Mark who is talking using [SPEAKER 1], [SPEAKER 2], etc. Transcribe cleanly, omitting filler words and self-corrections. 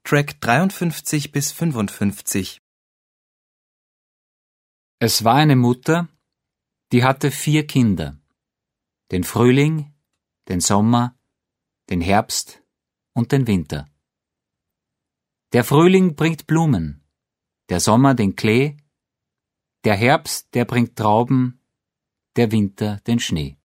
[SPEAKER 1] Track 53 bis 55.
[SPEAKER 2] Es war eine Mutter, die hatte 4 Kinder. Den Frühling, den Sommer, den Herbst und den Winter. Der Frühling bringt Blumen, der Sommer den Klee, der Herbst, der bringt Trauben, der Winter den Schnee.